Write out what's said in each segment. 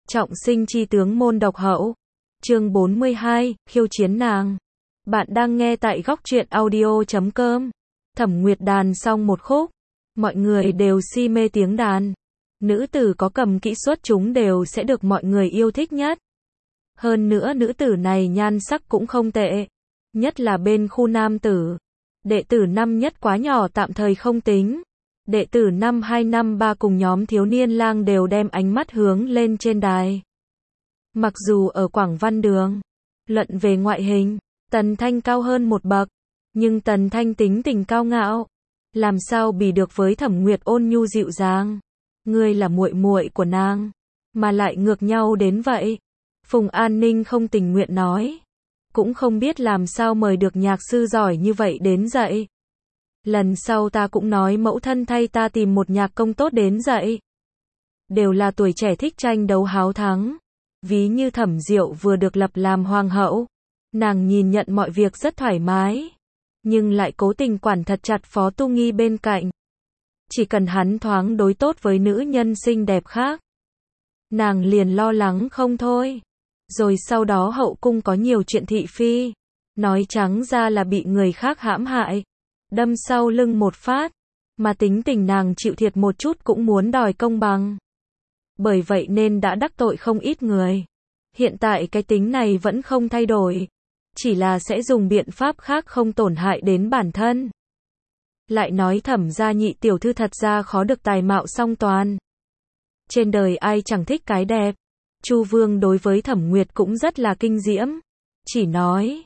Trọng sinh chi tướng môn độc hậu. Chương 42, khiêu chiến nàng. Bạn đang nghe tại góc truyện audio.com. Thẩm Nguyệt đàn xong một khúc, mọi người đều si mê tiếng đàn. Nữ tử có cầm kỹ xuất chúng đều sẽ được mọi người yêu thích nhất. Hơn nữa nữ tử này nhan sắc cũng không tệ, nhất là bên khu nam tử. Đệ tử năm nhất quá nhỏ tạm thời không tính. Đệ tử năm 2 năm 3 cùng nhóm thiếu niên lang đều đem ánh mắt hướng lên trên đài. Mặc dù ở Quảng Văn Đường, luận về ngoại hình, Tần Thanh cao hơn một bậc, nhưng Tần Thanh tính tình cao ngạo, làm sao bì được với Thẩm Nguyệt ôn nhu dịu dàng. Ngươi là muội muội của nàng, mà lại ngược nhau đến vậy. Phùng An Ninh không tình nguyện nói, cũng không biết làm sao mời được nhạc sư giỏi như vậy đến dạy. Lần sau ta cũng nói mẫu thân thay ta tìm một nhạc công tốt đến dạy. Đều là tuổi trẻ thích tranh đấu háo thắng. Ví như Thẩm Diệu vừa được lập làm hoàng hậu, nàng nhìn nhận mọi việc rất thoải mái, nhưng lại cố tình quản thật chặt Phó Tu Nghi bên cạnh. Chỉ cần hắn thoáng đối tốt với nữ nhân xinh đẹp khác, nàng liền lo lắng không thôi. Rồi sau đó hậu cung có nhiều chuyện thị phi, nói trắng ra là bị người khác hãm hại, đâm sau lưng một phát, mà tính tình nàng chịu thiệt một chút cũng muốn đòi công bằng. Bởi vậy nên đã đắc tội không ít người. Hiện tại cái tính này vẫn không thay đổi, chỉ là sẽ dùng biện pháp khác không tổn hại đến bản thân. Lại nói Thẩm gia nhị tiểu thư thật ra khó được tài mạo song toàn. Trên đời ai chẳng thích cái đẹp. Chu Vương đối với Thẩm Nguyệt cũng rất là kinh diễm, chỉ nói,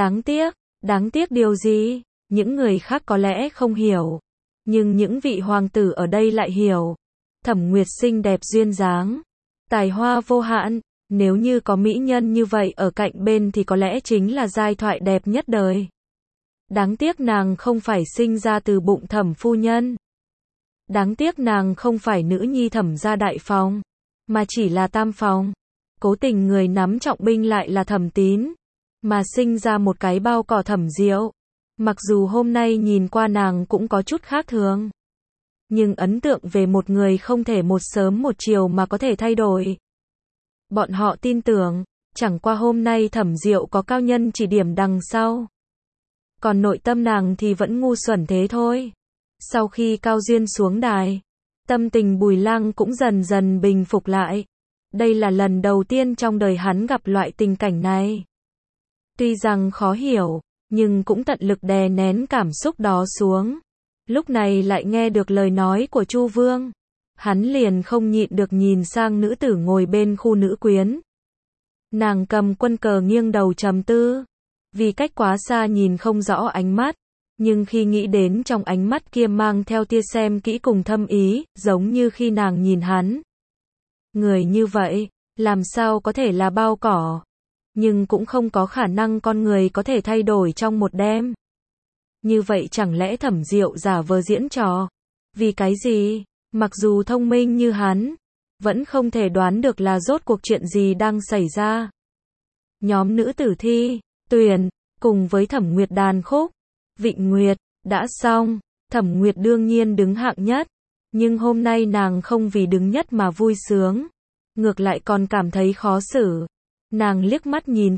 đáng tiếc điều gì, những người khác có lẽ không hiểu, nhưng những vị hoàng tử ở đây lại hiểu. Thẩm Nguyệt xinh đẹp duyên dáng, tài hoa vô hạn, nếu như có mỹ nhân như vậy ở cạnh bên thì có lẽ chính là giai thoại đẹp nhất đời. Đáng tiếc nàng không phải sinh ra từ bụng Thẩm phu nhân. Đáng tiếc nàng không phải nữ nhi Thẩm gia đại phòng, mà chỉ là tam phòng. Cố tình người nắm trọng binh lại là Thẩm Tín, mà sinh ra một cái bao cỏ Thẩm Diệu. Mặc dù hôm nay nhìn qua nàng cũng có chút khác thường, nhưng ấn tượng về một người không thể một sớm một chiều mà có thể thay đổi. Bọn họ tin tưởng, chẳng qua hôm nay Thẩm Diệu có cao nhân chỉ điểm đằng sau. Còn nội tâm nàng thì vẫn ngu xuẩn thế thôi. Sau khi Cao Duyên xuống đài, tâm tình Bùi Lang cũng dần dần bình phục lại. Đây là lần đầu tiên trong đời hắn gặp loại tình cảnh này. Tuy rằng khó hiểu, nhưng cũng tận lực đè nén cảm xúc đó xuống. Lúc này lại nghe được lời nói của Chu Vương, hắn liền không nhịn được nhìn sang nữ tử ngồi bên khu nữ quyến. Nàng cầm quân cờ nghiêng đầu trầm tư, vì cách quá xa nhìn không rõ ánh mắt, nhưng khi nghĩ đến trong ánh mắt kia mang theo tia xem kỹ cùng thâm ý, giống như khi nàng nhìn hắn. Người như vậy, làm sao có thể là bao cỏ, nhưng cũng không có khả năng con người có thể thay đổi trong một đêm. Như vậy chẳng lẽ Thẩm Diệu giả vờ diễn trò? Vì cái gì? Mặc dù thông minh như hắn, vẫn không thể đoán được là rốt cuộc chuyện gì đang xảy ra. Nhóm nữ tử thi, tuyển, cùng với Thẩm Nguyệt đàn khúc, Vịnh Nguyệt, đã xong. Thẩm Nguyệt đương nhiên đứng hạng nhất, nhưng hôm nay nàng không vì đứng nhất mà vui sướng, ngược lại còn cảm thấy khó xử. Nàng liếc mắt nhìn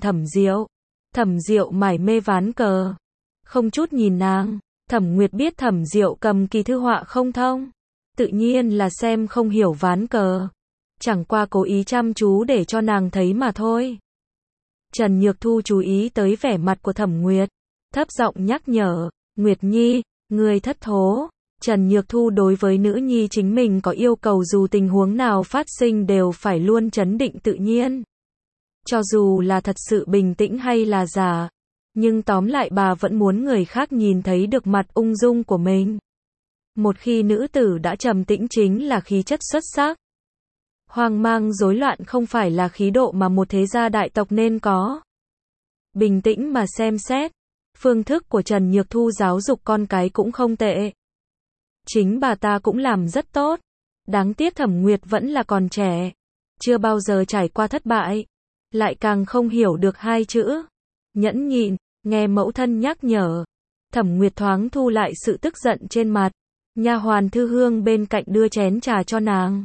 Thẩm Diệu mải mê ván cờ, không chút nhìn nàng. Thẩm Nguyệt biết Thẩm Diệu cầm kỳ thư họa không thông, tự nhiên là xem không hiểu ván cờ, chẳng qua cố ý chăm chú để cho nàng thấy mà thôi. Trần Nhược Thu chú ý tới vẻ mặt của Thẩm Nguyệt, thấp giọng nhắc nhở, Nguyệt Nhi, ngươi thất thố. Trần Nhược Thu đối với nữ nhi chính mình có yêu cầu dù tình huống nào phát sinh đều phải luôn trấn định tự nhiên. Cho dù là thật sự bình tĩnh hay là giả, nhưng tóm lại bà vẫn muốn người khác nhìn thấy được mặt ung dung của mình. Một khi nữ tử đã trầm tĩnh chính là khí chất xuất sắc. Hoang mang rối loạn không phải là khí độ mà một thế gia đại tộc nên có. Bình tĩnh mà xem xét, phương thức của Trần Nhược Thu giáo dục con cái cũng không tệ. Chính bà ta cũng làm rất tốt. Đáng tiếc Thẩm Nguyệt vẫn là còn trẻ, chưa bao giờ trải qua thất bại, lại càng không hiểu được hai chữ nhẫn nhịn. Nghe mẫu thân nhắc nhở, Thẩm Nguyệt thoáng thu lại sự tức giận trên mặt. Nha hoàn Thư Hương bên cạnh đưa chén trà cho nàng.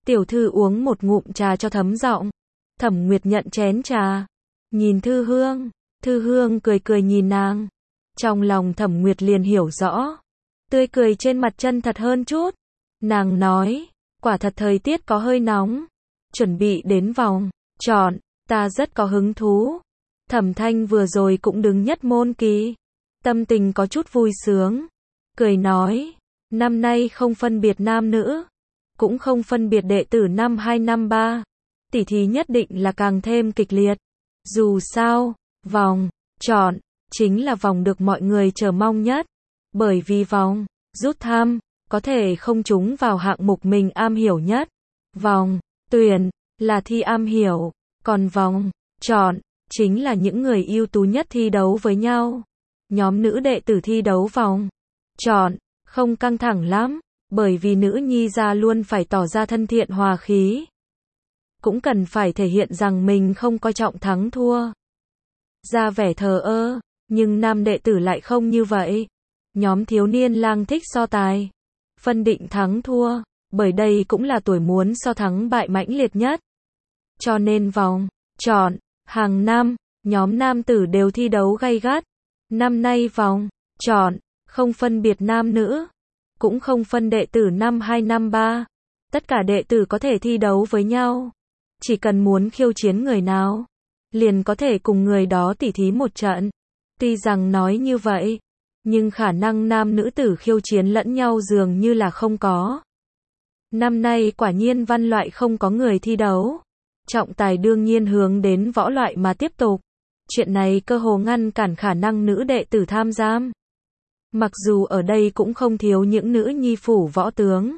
Tiểu thư uống một ngụm trà cho thấm giọng. Thẩm Nguyệt nhận chén trà. Nhìn Thư Hương. Thư Hương cười cười nhìn nàng. Trong lòng Thẩm Nguyệt liền hiểu rõ. Tươi cười trên mặt chân thật hơn chút. Nàng nói, quả thật thời tiết có hơi nóng. Chuẩn bị đến vòng tròn, ta rất có hứng thú. Thẩm Thanh vừa rồi cũng đứng nhất môn kỳ. Tâm tình có chút vui sướng. Cười nói, năm nay không phân biệt nam nữ. Cũng không phân biệt đệ tử năm 2 năm 3. Tỉ thí nhất định là càng thêm kịch liệt. Dù sao, vòng tròn chính là vòng được mọi người chờ mong nhất. Bởi vì vòng rút thăm có thể không trúng vào hạng mục mình am hiểu nhất. Vòng tuyển là thi am hiểu, còn vòng tròn chính là những người ưu tú nhất thi đấu với nhau. Nhóm nữ đệ tử thi đấu vòng tròn không căng thẳng lắm, bởi vì nữ nhi gia luôn phải tỏ ra thân thiện hòa khí. Cũng cần phải thể hiện rằng mình không coi trọng thắng thua. Ra vẻ thờ ơ, nhưng nam đệ tử lại không như vậy. Nhóm thiếu niên lang thích so tài, phân định thắng thua, bởi đây cũng là tuổi muốn so thắng bại mãnh liệt nhất. Cho nên vòng tròn, hàng năm, nhóm nam tử đều thi đấu gay gắt. Năm nay vòng tròn, không phân biệt nam nữ, cũng không phân đệ tử năm 2 năm 3. Tất cả đệ tử có thể thi đấu với nhau. Chỉ cần muốn khiêu chiến người nào, liền có thể cùng người đó tỉ thí một trận. Tuy rằng nói như vậy, nhưng khả năng nam nữ tử khiêu chiến lẫn nhau dường như là không có. Năm nay quả nhiên văn loại không có người thi đấu. Trọng tài đương nhiên hướng đến võ loại mà tiếp tục. Chuyện này cơ hồ ngăn cản khả năng nữ đệ tử tham gia. Mặc dù ở đây cũng không thiếu những nữ nhi phủ võ tướng.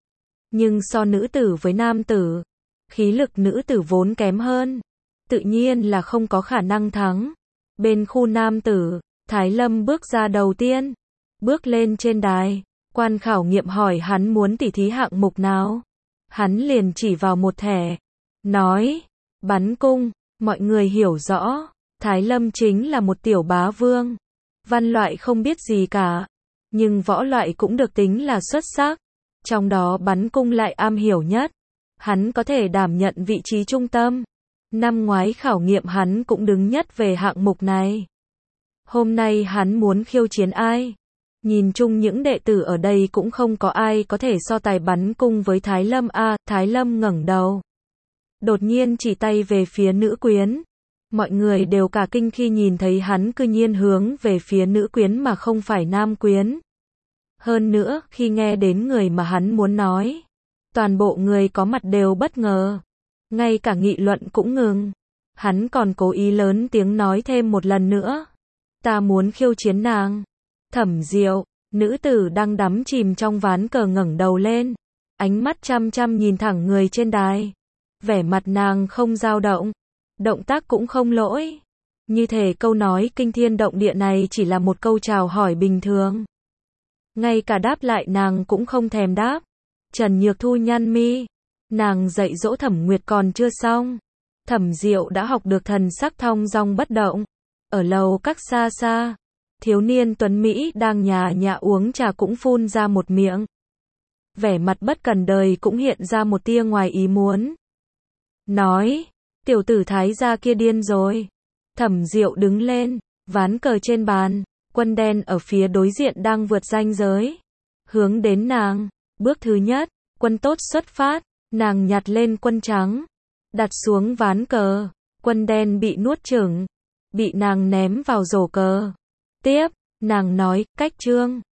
Nhưng so nữ tử với nam tử, khí lực nữ tử vốn kém hơn. Tự nhiên là không có khả năng thắng. Bên khu nam tử, Thái Lâm bước ra đầu tiên. Bước lên trên đài. Quan khảo nghiệm hỏi hắn muốn tỉ thí hạng mục nào. Hắn liền chỉ vào một thẻ. Nói, bắn cung, mọi người hiểu rõ. Thái Lâm chính là một tiểu bá vương. Văn loại không biết gì cả. Nhưng võ loại cũng được tính là xuất sắc. Trong đó bắn cung lại am hiểu nhất. Hắn có thể đảm nhận vị trí trung tâm. Năm ngoái khảo nghiệm hắn cũng đứng nhất về hạng mục này. Hôm nay hắn muốn khiêu chiến ai? Nhìn chung những đệ tử ở đây cũng không có ai có thể so tài bắn cung với Thái Lâm a. Thái Lâm ngẩng đầu. Đột nhiên chỉ tay về phía nữ quyến. Mọi người đều cả kinh khi nhìn thấy hắn cư nhiên hướng về phía nữ quyến mà không phải nam quyến. Hơn nữa, khi nghe đến người mà hắn muốn nói, toàn bộ người có mặt đều bất ngờ. Ngay cả nghị luận cũng ngừng. Hắn còn cố ý lớn tiếng nói thêm một lần nữa. Ta muốn khiêu chiến nàng. Thẩm Diệu, nữ tử đang đắm chìm trong ván cờ ngẩng đầu lên. Ánh mắt chăm chăm nhìn thẳng người trên đài. Vẻ mặt nàng không dao động. Động tác cũng không lỗi. Như thể câu nói kinh thiên động địa này chỉ là một câu chào hỏi bình thường. Ngay cả đáp lại nàng cũng không thèm đáp. Trần Nhược Thu nhăn mi. Nàng dạy dỗ Thẩm Nguyệt còn chưa xong. Thẩm Diệu đã học được thần sắc thong dong bất động. Ở lầu các xa xa, thiếu niên tuấn Mỹ đang nhả nhả uống trà cũng phun ra một miệng. Vẻ mặt bất cần đời cũng hiện ra một tia ngoài ý muốn. Nói, tiểu tử Thái gia kia điên rồi. Thẩm Diệu đứng lên, ván cờ trên bàn, quân đen ở phía đối diện đang vượt ranh giới. Hướng đến nàng, bước thứ nhất, quân tốt xuất phát, nàng nhặt lên quân trắng. Đặt xuống ván cờ, quân đen bị nuốt chửng, bị nàng ném vào rổ cờ. Tiếp, nàng nói, cách trương.